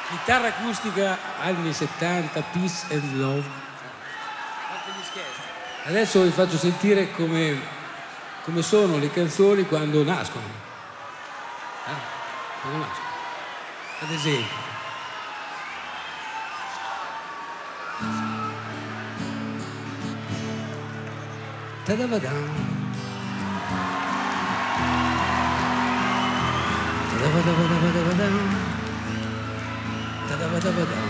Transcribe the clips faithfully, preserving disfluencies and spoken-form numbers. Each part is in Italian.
Chitarra acustica anni settanta, Peace and Love. Adesso vi faccio sentire come, come sono le canzoni quando nascono. Eh? Quando nascono. Ad esempio. Tadavadam. Tadavadavadavadam. Tadavadavadam.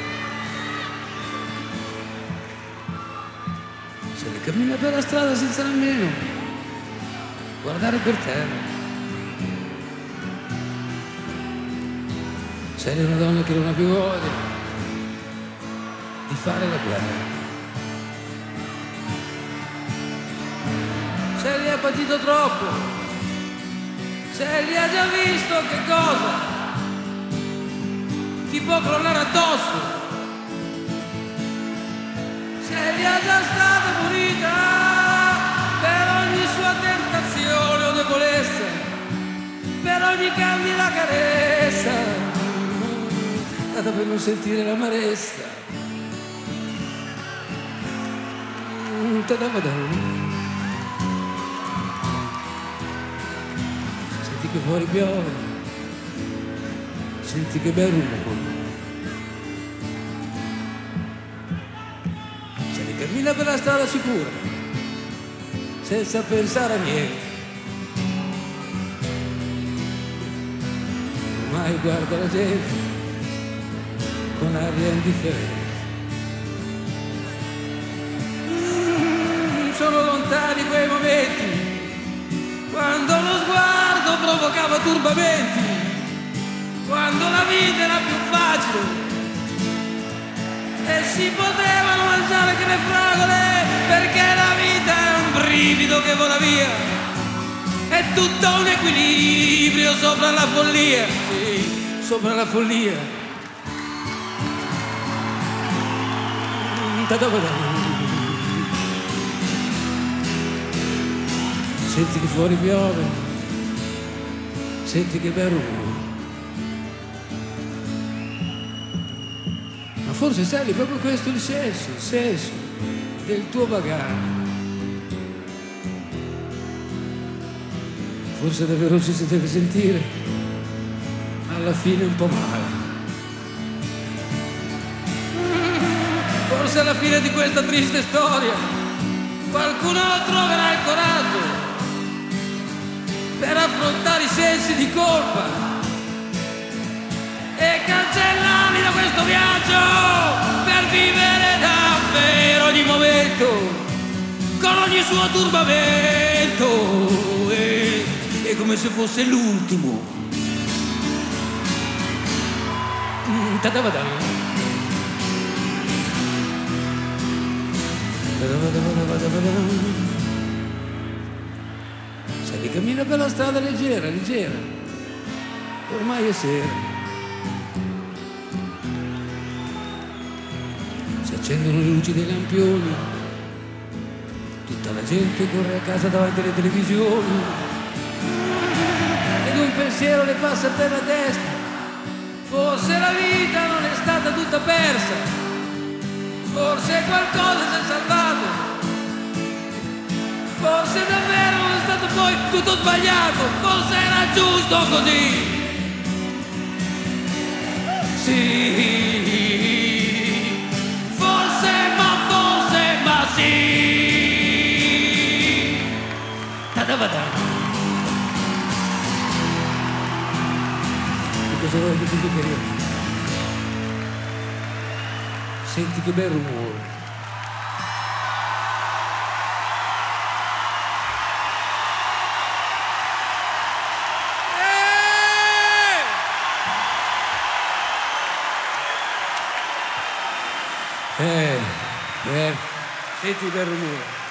Se ne cammina per la strada senza nemmeno guardare per terra. Sei una donna che non ha più voglia di fare la guerra. Se li ha patito troppo, se li ha già visto che cosa ti può crollare addosso, se li ha già stata punita per ogni sua tentazione o debolezza, per ogni candida carezza, data per non sentire l'amarezza. Senti che fuori piove, senti che bel rumore. Se ne cammina per la strada sicura, senza pensare a niente. Ormai guarda la gente con aria indifferente. Sono lontani quei momenti quando lo sguardo provocava turbamenti, quando la vita era più facile e si potevano mangiare che le fragole, perché la vita è un brivido che vola via, è tutto un equilibrio sopra la follia, sì, sopra la follia. Senti che fuori piove, senti che bel rumore. Ma forse sai, proprio questo è il senso, il senso del tuo bagaglio. Forse davvero ci si deve sentire alla fine un po' male. Forse alla fine di questa triste storia qualcuno troverà il coraggio per affrontare i sensi di colpa e cancellarli da questo viaggio, per vivere davvero ogni momento con ogni suo turbamento, e, e come se fosse l'ultimo. Tadavadam. Tadavadavadavadam. Se ne cammina per la strada leggera, leggera, ormai è sera. Si accendono le luci dei lampioni, tutta la gente corre a casa davanti alle televisioni, ed un pensiero le passa per la testa: forse la vita non è stata tutta persa, forse qualcosa si è salvato, forse davvero non è stato poi tutto sbagliato, forse era giusto così. Sì, forse, ma forse, ma sì. Tadavada. Che cosa vuoi che ti dica io? Senti che bel rumore. Eh, eh, senti il bel rumore.